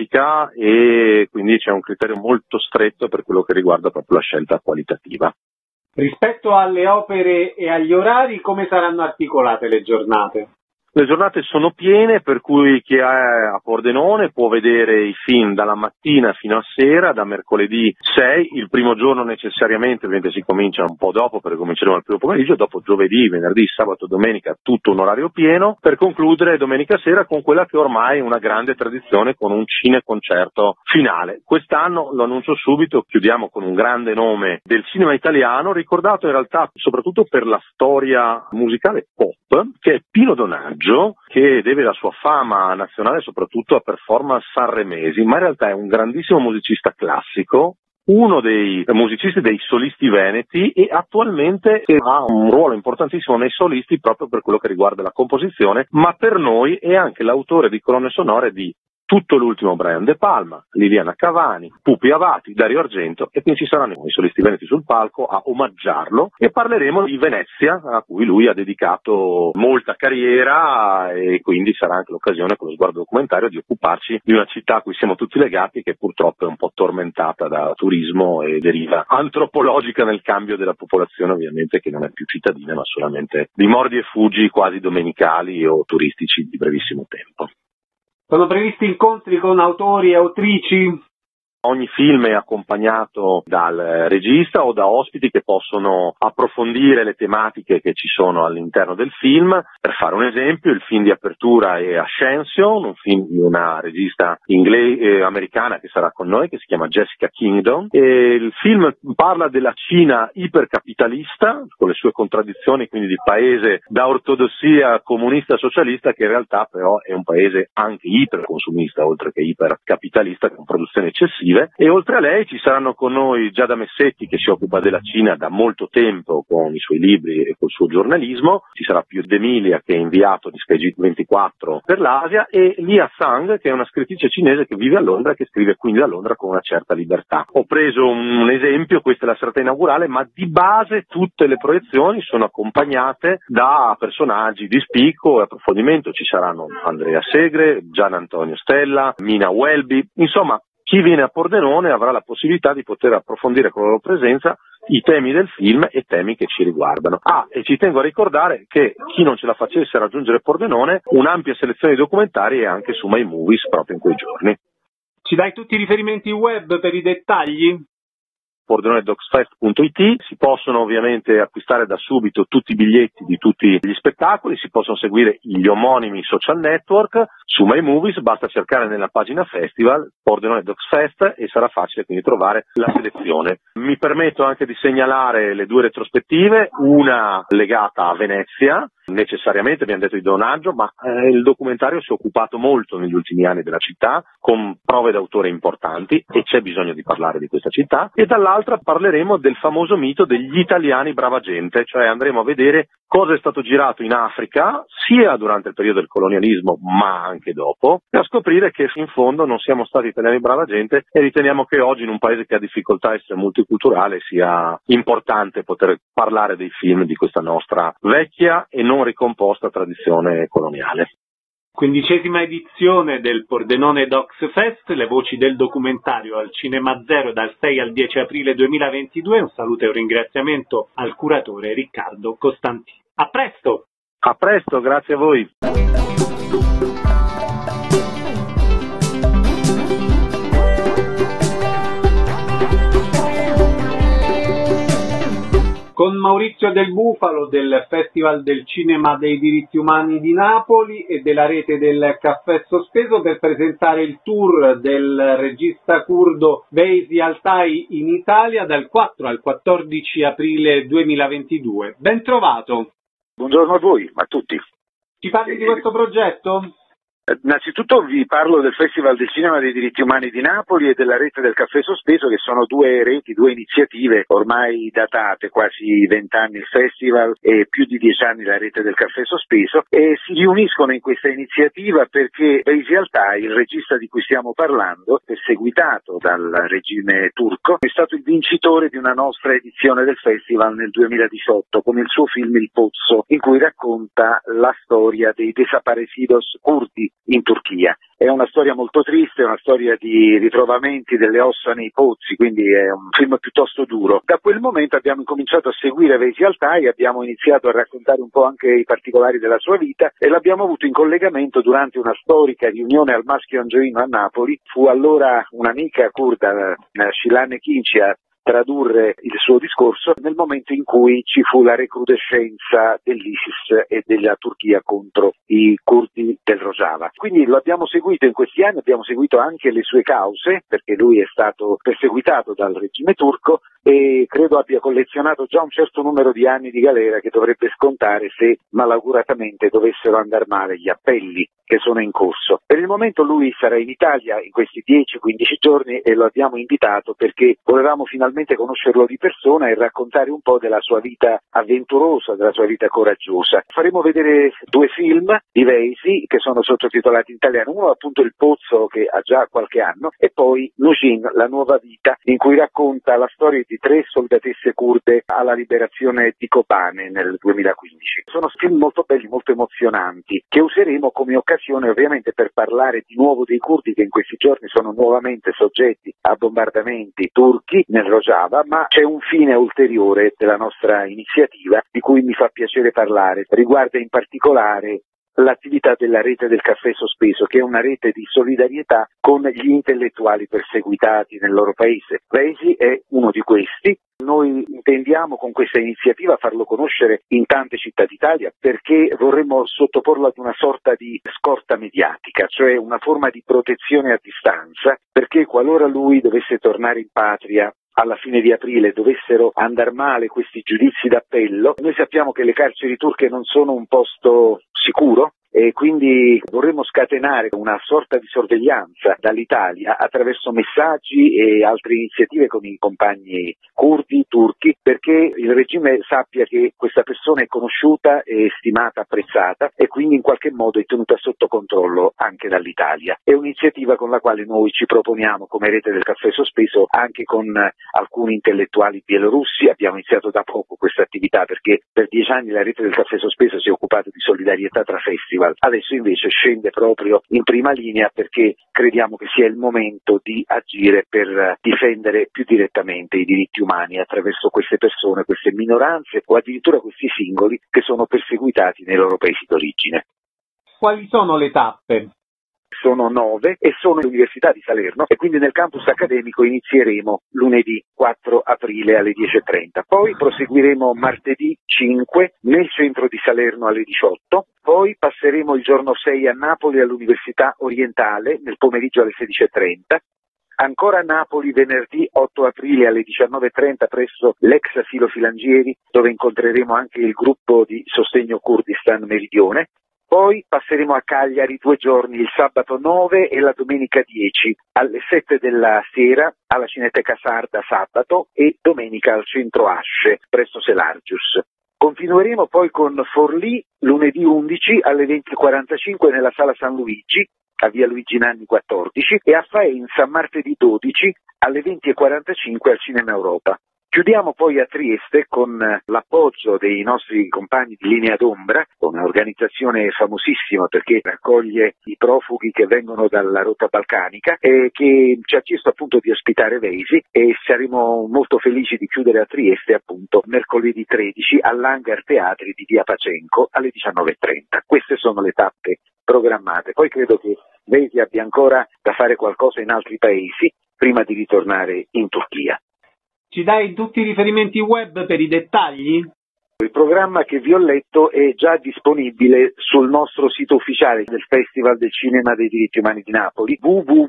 [SPEAKER 8] e quindi c'è un criterio molto stretto per quello che riguarda proprio la scelta qualitativa.
[SPEAKER 1] Rispetto alle opere e agli orari, come saranno articolate le giornate?
[SPEAKER 8] Le giornate sono piene, per cui chi è a Pordenone può vedere i film dalla mattina fino a sera, da mercoledì 6, il primo giorno necessariamente, ovviamente si comincia un po' dopo perché cominceremo al primo pomeriggio, dopo giovedì, venerdì, sabato, domenica, tutto un orario pieno, per concludere domenica sera con quella che ormai è una grande tradizione, con un cineconcerto finale. Quest'anno, lo annuncio subito, chiudiamo con un grande nome del cinema italiano, ricordato in realtà soprattutto per la storia musicale pop, che è Pino Donaggio, che deve la sua fama nazionale soprattutto a performance sanremesi, ma in realtà è un grandissimo musicista classico, uno dei musicisti dei solisti veneti e attualmente ha un ruolo importantissimo nei solisti proprio per quello che riguarda la composizione, ma per noi è anche l'autore di colonne sonore di tutto l'ultimo Brian De Palma, Liliana Cavani, Pupi Avati, Dario Argento, e quindi ci saranno i solisti veneti sul palco a omaggiarlo e parleremo di Venezia, a cui lui ha dedicato molta carriera, e quindi sarà anche l'occasione con lo sguardo documentario di occuparci di una città a cui siamo tutti legati, che purtroppo è un po' tormentata da turismo e deriva antropologica nel cambio della popolazione, ovviamente, che non è più cittadina ma solamente di mordi e fuggi quasi domenicali o turistici di brevissimo tempo.
[SPEAKER 1] Sono previsti incontri con autori e autrici?
[SPEAKER 8] Ogni film è accompagnato dal regista o da ospiti che possono approfondire le tematiche che ci sono all'interno del film. Per fare un esempio, il film di apertura è Ascension, un film di una regista americana che sarà con noi, che si chiama Jessica Kingdom. E il film parla della Cina ipercapitalista, con le sue contraddizioni, quindi di paese da ortodossia comunista socialista, che in realtà però è un paese anche iperconsumista, oltre che ipercapitalista, con produzioni eccessive. E oltre a lei ci saranno con noi Giada Messetti, che si occupa della Cina da molto tempo con i suoi libri e col suo giornalismo, ci sarà Pius D'Emilia, che è inviato di SkyG24 per l'Asia, e Lia Sang, che è una scrittrice cinese che vive a Londra e che scrive quindi da Londra con una certa libertà. Ho preso un esempio, questa è la serata inaugurale, ma di base tutte le proiezioni sono accompagnate da personaggi di spicco e approfondimento. Ci saranno Andrea Segre, Gian Antonio Stella, Mina Welby, insomma chi viene a Pordenone avrà la possibilità di poter approfondire con la loro presenza i temi del film e temi che ci riguardano. E ci tengo a ricordare che chi non ce la facesse raggiungere Pordenone, un'ampia selezione di documentari è anche su My Movies proprio in quei giorni.
[SPEAKER 1] Ci dai tutti i riferimenti web per i dettagli?
[SPEAKER 8] PordenoneDocsFest.it, si possono ovviamente acquistare da subito tutti i biglietti di tutti gli spettacoli, si possono seguire gli omonimi social network, su My Movies basta cercare nella pagina festival Pordenone Docs Fest e sarà facile quindi trovare la selezione. Mi permetto anche di segnalare le due retrospettive, una legata a Venezia, necessariamente abbiamo detto di Donaggio, ma il documentario si è occupato molto negli ultimi anni della città, con prove d'autore importanti, e c'è bisogno di parlare di questa città, e dall'altra parleremo del famoso mito degli italiani brava gente, cioè andremo a vedere cosa è stato girato in Africa, sia durante il periodo del colonialismo, ma anche dopo, e a scoprire che in fondo non siamo stati italiani brava gente, e riteniamo che oggi in un paese che ha difficoltà a essere multiculturale sia importante poter parlare dei film di questa nostra vecchia e non ricomposta tradizione coloniale.
[SPEAKER 1] 15ª edizione del Pordenone Docs Fest, le voci del documentario al Cinema Zero dal 6 al 10 aprile 2022. Un saluto e un ringraziamento al curatore Riccardo Costantini. A presto!
[SPEAKER 8] A presto, grazie a voi.
[SPEAKER 1] Con Maurizio Del Bufalo del Festival del Cinema dei Diritti Umani di Napoli e della rete del Caffè Sospeso per presentare il tour del regista curdo Veysi Altay in Italia dal 4 al 14 aprile 2022. Ben trovato!
[SPEAKER 9] Buongiorno a voi, a tutti.
[SPEAKER 1] Ci parli di questo progetto?
[SPEAKER 9] Innanzitutto vi parlo del Festival del Cinema dei Diritti Umani di Napoli e della rete del Caffè Sospeso, che sono due reti, due iniziative ormai datate, quasi 20 anni il festival e più di 10 anni la rete del Caffè Sospeso, e si riuniscono in questa iniziativa perché Veysi Altay, il regista di cui stiamo parlando, perseguitato dal regime turco, è stato il vincitore di una nostra edizione del festival nel 2018 con il suo film Il Pozzo, in cui racconta la storia dei desaparecidos curdi in Turchia. È una storia molto triste, è una storia di ritrovamenti delle ossa nei pozzi, quindi è un film piuttosto duro. Da quel momento abbiamo incominciato a seguire Vesi Altai, abbiamo iniziato a raccontare un po' anche i particolari della sua vita e l'abbiamo avuto in collegamento durante una storica riunione al Maschio Angioino a Napoli. Fu allora un'amica curda, Shilan Kinci, a tradurre il suo discorso nel momento in cui ci fu la recrudescenza dell'ISIS e della Turchia contro i curdi del Rojava. Quindi lo abbiamo seguito in questi anni, abbiamo seguito anche le sue cause, perché lui è stato perseguitato dal regime turco e credo abbia collezionato già un certo numero di anni di galera che dovrebbe scontare se malauguratamente dovessero andare male gli appelli che sono in corso. Per il momento lui sarà in Italia in questi 10-15 giorni e lo abbiamo invitato perché volevamo finalmente conoscerlo di persona e raccontare un po' della sua vita avventurosa, della sua vita coraggiosa. Faremo vedere 2 film di Vesi che sono sottotitolati in italiano, uno appunto Il Pozzo che ha già qualche anno e poi Nujin, la nuova vita, in cui racconta la storia di 3 soldatesse kurde alla liberazione di Kobane nel 2015. Sono film molto belli, molto emozionanti che useremo come occasione ovviamente per parlare di nuovo dei curdi che in questi giorni sono nuovamente soggetti a bombardamenti turchi nel Rojava, ma c'è un fine ulteriore della nostra iniziativa di cui mi fa piacere parlare. Riguarda in particolare l'attività della rete del caffè sospeso, che è una rete di solidarietà con gli intellettuali perseguitati nel loro paese. Vesi è uno di questi. Noi intendiamo con questa iniziativa farlo conoscere in tante città d'Italia perché vorremmo sottoporlo ad una sorta di scorta mediatica, cioè una forma di protezione a distanza, perché qualora lui dovesse tornare in patria alla fine di aprile dovessero andare male questi giudizi d'appello, noi sappiamo che le carceri turche non sono un posto sicuro e quindi vorremmo scatenare una sorta di sorveglianza dall'Italia attraverso messaggi e altre iniziative con i compagni curdi, turchi, perché il regime sappia che questa persona è conosciuta, è stimata, apprezzata e quindi in qualche modo è tenuta sotto controllo anche dall'Italia. È un'iniziativa con la quale noi ci proponiamo come rete del caffè sospeso anche con alcuni intellettuali bielorussi. Abbiamo iniziato da poco questa attività perché per 10 anni la rete del caffè sospeso si è occupata di solidarietà tra festival. Adesso invece scende proprio in prima linea perché crediamo che sia il momento di agire per difendere più direttamente i diritti umani attraverso queste persone, queste minoranze o addirittura questi singoli che sono perseguitati nei loro paesi d'origine.
[SPEAKER 1] Quali sono le tappe?
[SPEAKER 9] Sono 9 e sono all'Università di Salerno e quindi nel campus accademico inizieremo lunedì 4 aprile alle 10:30, poi proseguiremo martedì 5 nel centro di Salerno alle 18, poi passeremo il giorno 6 a Napoli all'Università Orientale nel pomeriggio alle 16:30, ancora a Napoli venerdì 8 aprile alle 19:30 presso l'ex asilo Filangieri dove incontreremo anche il gruppo di sostegno Kurdistan Meridione. Poi passeremo a Cagliari 2 giorni, il sabato 9 e la domenica 10, alle 7 della sera alla Cineteca Sarda sabato e domenica al centro Asce, presso Selargius. Continueremo poi con Forlì lunedì 11 alle 20:45 nella Sala San Luigi, a via Luigi Nanni 14, e a Faenza martedì 12 alle 20:45 al Cinema Europa. Chiudiamo poi a Trieste con l'appoggio dei nostri compagni di Linea d'Ombra, un'organizzazione famosissima perché raccoglie i profughi che vengono dalla rotta balcanica e che ci ha chiesto appunto di ospitare Vesi e saremo molto felici di chiudere a Trieste appunto mercoledì 13 all'Hangar Teatri di via Pacenco alle 19:30. Queste sono le tappe programmate. Poi credo che Vesi abbia ancora da fare qualcosa in altri paesi prima di ritornare in Turchia.
[SPEAKER 1] Ci dai tutti i riferimenti web per i dettagli?
[SPEAKER 9] Il programma che vi ho letto è già disponibile sul nostro sito ufficiale del Festival del Cinema dei Diritti Umani di Napoli,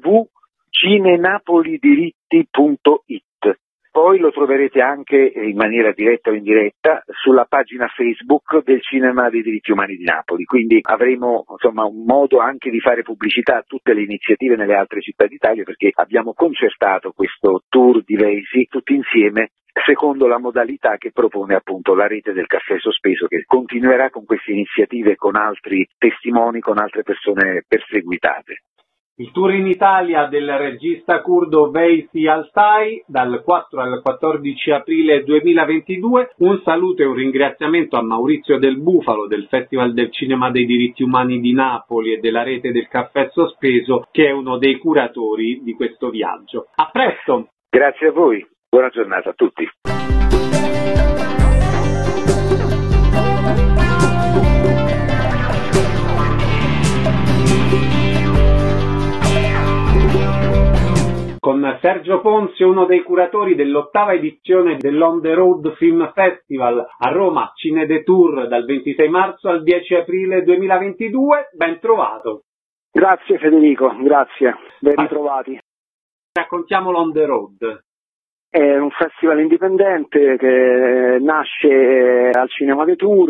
[SPEAKER 9] www.cinenapolidiritti.it. Poi lo troverete anche in maniera diretta o indiretta sulla pagina Facebook del Cinema dei Diritti Umani di Napoli, quindi avremo un modo anche di fare pubblicità a tutte le iniziative nelle altre città d'Italia perché abbiamo concertato questo tour di Vesi tutti insieme secondo la modalità che propone appunto la rete del caffè sospeso, che continuerà con queste iniziative con altri testimoni, con altre persone perseguitate.
[SPEAKER 1] Il tour in Italia del regista curdo Veysi Altay dal 4 al 14 aprile 2022. Un saluto e un ringraziamento a Maurizio Del Bufalo del Festival del Cinema dei Diritti Umani di Napoli e della Rete del Caffè Sospeso, che è uno dei curatori di questo viaggio. A presto!
[SPEAKER 9] Grazie a voi, buona giornata a tutti.
[SPEAKER 1] Con Sergio Ponzi, uno dei curatori dell'8ª edizione dell'On the Road Film Festival a Roma, Cine Detour, dal 26 marzo al 10 aprile 2022. Ben trovato.
[SPEAKER 10] Grazie Federico, grazie, ben ritrovati.
[SPEAKER 1] Raccontiamolo On the Road.
[SPEAKER 10] È un festival indipendente che nasce al Cinema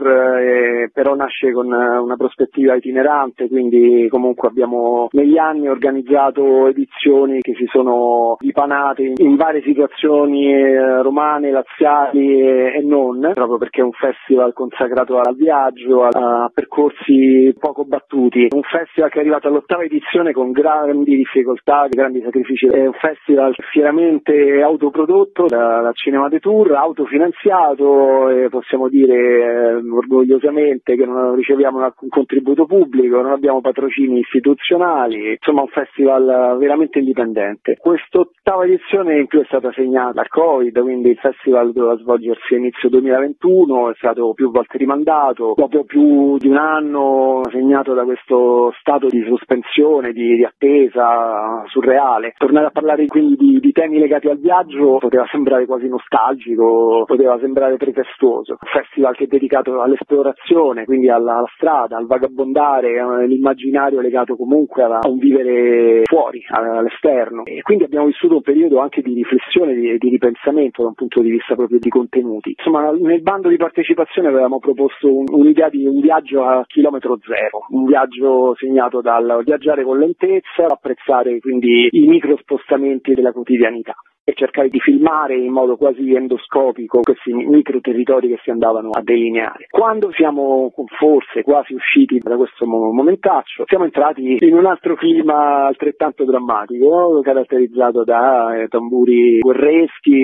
[SPEAKER 10] Detour, però nasce con una prospettiva itinerante, quindi comunque abbiamo negli anni organizzato edizioni che si sono dipanate in varie situazioni romane, laziali e non, proprio perché è un festival consacrato al viaggio, a percorsi poco battuti. Un festival che è arrivato all'8ª edizione con grandi difficoltà, grandi sacrifici. È un festival fieramente autoprodotto da Cinema Detour, autofinanziato, e possiamo dire orgogliosamente che non riceviamo alcun contributo pubblico, non abbiamo patrocini istituzionali, insomma un festival veramente indipendente. Quest'ottava edizione in più è stata segnata dal Covid, quindi il festival doveva svolgersi a inizio 2021, è stato più volte rimandato, dopo più di un anno segnato da questo stato di sospensione, di attesa surreale. Tornare a parlare quindi di temi legati al viaggio poteva sembrare quasi nostalgico, poteva sembrare pretestuoso. Un festival che è dedicato all'esplorazione, quindi alla strada, al vagabondare, all'immaginario legato comunque a un vivere fuori, all'esterno. E quindi abbiamo vissuto un periodo anche di riflessione, di ripensamento da un punto di vista proprio di contenuti. Insomma, nel bando di partecipazione avevamo proposto un'idea di un viaggio a chilometro zero, un viaggio segnato dal viaggiare con lentezza, apprezzare quindi i micro spostamenti della quotidianità e cercare di filmare in modo quasi endoscopico questi micro territori che si andavano a delineare. Quando siamo forse quasi usciti da questo momentaccio, siamo entrati in un altro clima altrettanto drammatico, caratterizzato da tamburi guerreschi,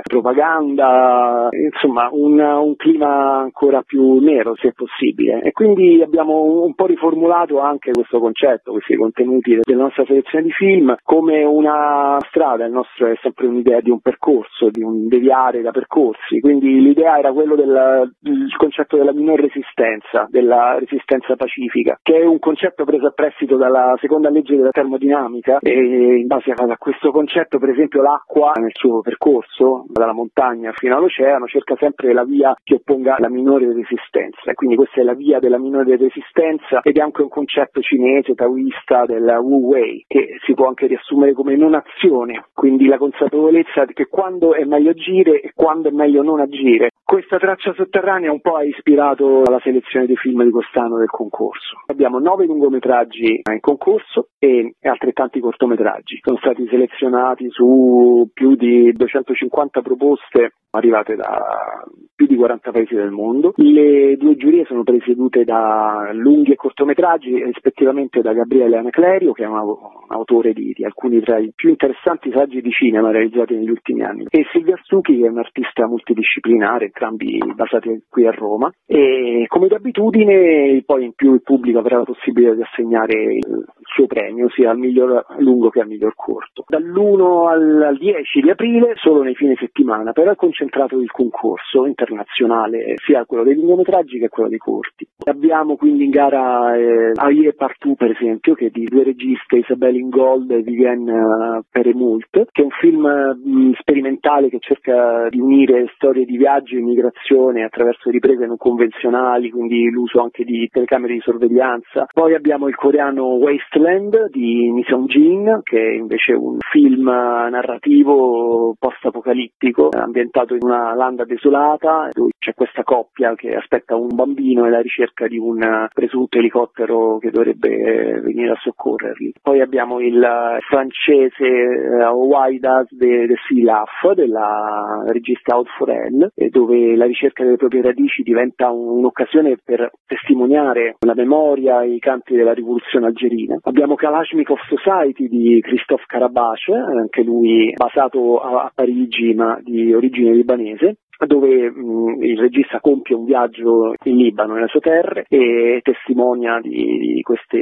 [SPEAKER 10] propaganda, insomma un clima ancora più nero se possibile. E quindi abbiamo un po' riformulato anche questo concetto, questi contenuti della nostra selezione di film, come una strada. Il nostro è sempre un'idea di un percorso, di un deviare da percorsi, quindi l'idea era quello il concetto della minor resistenza, della resistenza pacifica, che è un concetto preso a prestito dalla seconda legge della termodinamica, e in base a questo concetto per esempio l'acqua nel suo percorso dalla montagna fino all'oceano cerca sempre la via che opponga la minore resistenza, e quindi questa è la via della minore resistenza, ed è anche un concetto cinese taoista della Wu Wei, che si può anche riassumere come non azione, quindi la consapevolezza che quando è meglio agire e quando è meglio non agire. Questa traccia sotterranea un po' ha ispirato la selezione dei film di quest'anno del concorso. Abbiamo 9 lungometraggi in concorso e altrettanti cortometraggi. Sono stati selezionati su più di 250 proposte arrivate da più di 40 paesi del mondo. Le due giurie sono presiedute da lunghi e cortometraggi, rispettivamente da Gabriele Anaclerio, che è un autore di alcuni tra i più interessanti saggi di cinema realizzati negli ultimi anni, e Silvia Stucchi, che è un artista multidisciplinare, entrambi basati qui a Roma. E come d'abitudine poi in più il pubblico avrà la possibilità di assegnare il suo premio sia al miglior lungo che al miglior corto. Dall'1 al 10 di aprile, solo nei fine settimana, però è concentrato il concorso internazionale, sia quello dei lungometraggi che quello dei corti. Abbiamo quindi in gara Aie Partout, per esempio, che è di due registe, Isabelle Ingold e Vivienne Peremult, che è un film sperimentale che cerca di unire storie di viaggio e immigrazione attraverso riprese non convenzionali, quindi l'uso anche di telecamere di sorveglianza. Poi abbiamo il coreano Wasteland di Mi Sung-jin, che è invece un film narrativo post-apocalittico ambientato in una landa desolata, dove c'è questa coppia che aspetta un bambino e la ricerca di un presunto elicottero che dovrebbe venire a soccorrerli. Poi abbiamo il francese Why Does the Sea Laugh della regista Aude Forel, dove la ricerca delle proprie radici diventa un'occasione per testimoniare la memoria e i canti della rivoluzione algerina. Abbiamo Kalashnikov Society di Christophe Carabache, anche lui basato a Parigi ma di origine libanese, dove il regista compie un viaggio in Libano, nelle sue terre, e testimonia di queste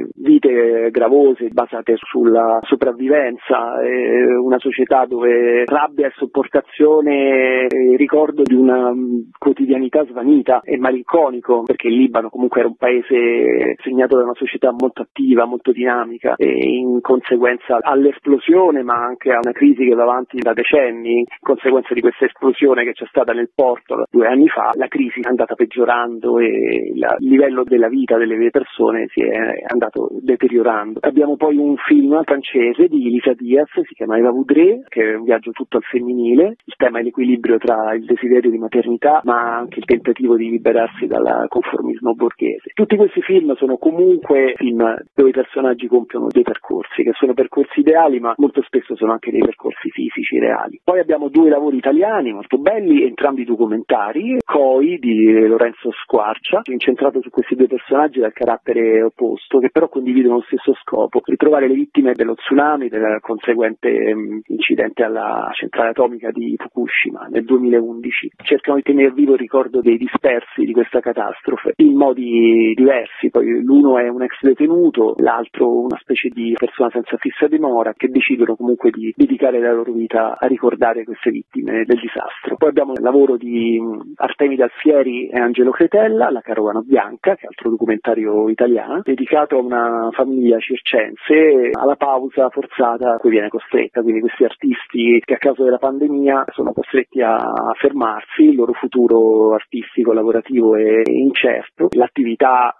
[SPEAKER 10] vite gravose basate sulla sopravvivenza, una società dove rabbia e sopportazione, ricordo di una quotidianità svanita e malinconico, perché il Libano comunque era un paese segnato da una società molto attiva, molto dinamica, e in conseguenza all'esplosione ma anche a una crisi che va avanti da decenni, in conseguenza di questa esplosione che c'è stata nel porto 2 anni fa, la crisi è andata peggiorando e il livello della vita delle persone si è andato deteriorando. Abbiamo poi un film francese di Elisa Diaz, si chiama Eva Voudrée, che è un viaggio tutto al femminile. Il tema è l'equilibrio tra il desiderio di maternità ma anche il tentativo di liberarsi dal conformismo borghese. Tutti questi film sono comunque film dove i personaggi compiono dei percorsi, che sono percorsi ideali ma molto spesso sono anche dei percorsi fisici reali. Poi abbiamo 2 lavori italiani molto belli, entrambi documentari, Coi di Lorenzo Squarcia, incentrato su questi 2 personaggi dal carattere opposto, che però condividono lo stesso scopo: ritrovare le vittime dello tsunami, del conseguente incidente alla centrale atomica di Fukushima nel 2011. Cercano di tenere vivo il ricordo dei dispersi di questa catastrofe in modi diversi. Poi l'uno è un ex detenuto, l'altro una specie di persona senza fissa dimora, che decidono comunque di dedicare la loro vita a ricordare queste vittime del disastro. Poi abbiamo il lavoro di Artemide Alfieri e Angelo Cretella, La carovana bianca, che è altro documentario italiano, dedicato a una famiglia circense alla pausa forzata a cui viene costretta, quindi questi artisti che a causa della pandemia sono costretti a fermarsi, il loro futuro artistico, lavorativo è incerto, l'attività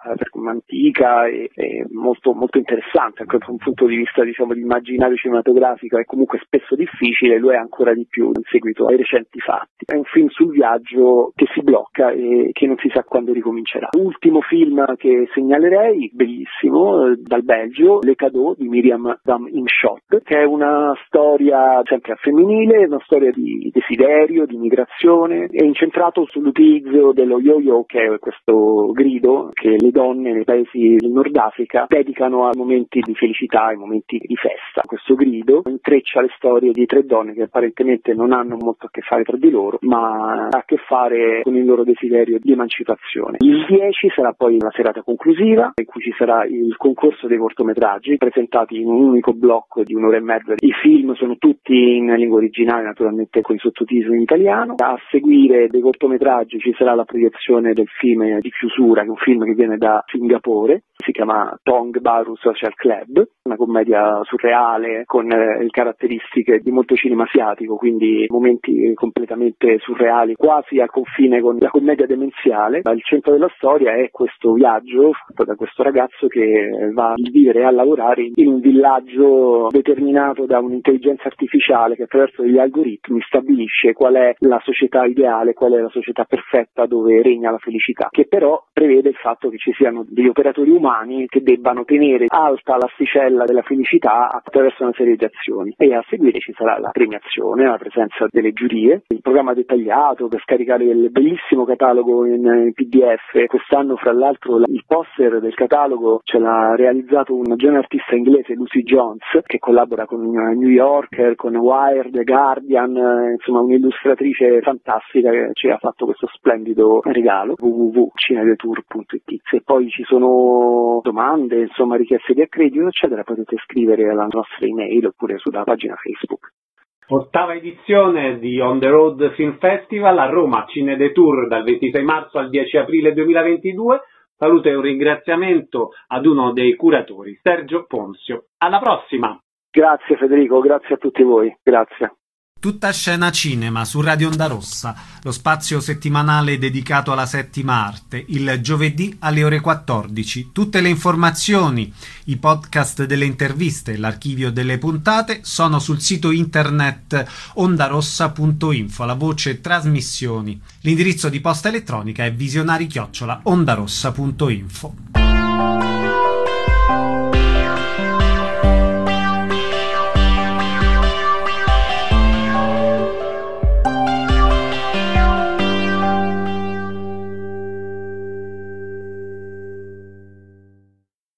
[SPEAKER 10] antica è molto, molto interessante anche da un punto di vista, diciamo, di immaginario cinematografico, è comunque spesso difficile, lo è ancora di più in seguito ai recenti fatti. È un film sul viaggio che si blocca e che non si sa quando ricomincerà. L'ultimo film che segnalerei, bellissimo, dal Belgio, Le Cadeaux di Miriam Dam Imshot, che è una storia sempre femminile, una storia di desiderio, di migrazione, è incentrato sull'utilizzo dello yo-yo, che è questo grido che le donne nei paesi del Nord Africa dedicano a momenti di felicità, ai momenti di festa. Questo grido intreccia le storie di 3 donne che apparentemente non hanno molto a che fare tra di loro, ma ha a che fare con il loro desiderio di emancipazione. Il 10 sarà poi la serata conclusiva, in cui ci sarà il concorso dei cortometraggi presentati in un unico blocco di 1 ora e mezza. I film sono tutti in lingua originale, naturalmente con i sottotitoli in italiano. A seguire dei cortometraggi ci sarà la proiezione del film di chiusura, che è un film che viene da Singapore, si chiama Tong Baru Social Club, una commedia surreale con le caratteristiche di molto cinema asiatico, quindi momenti completamente surreali, quasi al confine con la commedia demenziale. Al centro della storia è questo viaggio fatto da questo ragazzo che va a vivere e a lavorare in un villaggio determinato da un'intelligenza artificiale che attraverso degli algoritmi stabilisce qual è la società ideale, qual è la società perfetta dove regna la felicità, che però prevede il fatto che ci siano degli operatori umani che debbano tenere alta l'asticella della felicità attraverso una serie di azioni. E a seguire ci sarà la premiazione, la presenza delle giurie, il programma dettagliato per scaricare il bellissimo catalogo in PDF. Quest'anno, fra l'altro, il poster del catalogo ce l'ha realizzato una giovane artista inglese, Lucy Jones, che collabora con New Yorker, con Wired, The Guardian, insomma un'illustratrice fantastica che ci ha fatto questo splendido regalo. www.cinedetour.it. Se poi ci sono domande, insomma richieste di accredito, eccetera, potete scrivere alla nostra email oppure sulla pagina Facebook.
[SPEAKER 1] 8ª edizione di On the Road Film Festival a Roma, Cinedetour, dal 26 marzo al 10 aprile 2022. Saluto e un ringraziamento ad uno dei curatori, Sergio Ponzio. Alla prossima!
[SPEAKER 10] Grazie Federico, grazie a tutti voi, grazie.
[SPEAKER 1] Tutta scena cinema su Radio Onda Rossa, lo spazio settimanale dedicato alla settima arte, il giovedì alle ore 14. Tutte le informazioni, i podcast delle interviste e l'archivio delle puntate sono sul sito internet ondarossa.info, la voce trasmissioni. L'indirizzo di posta elettronica è visionari@ondarossa.info.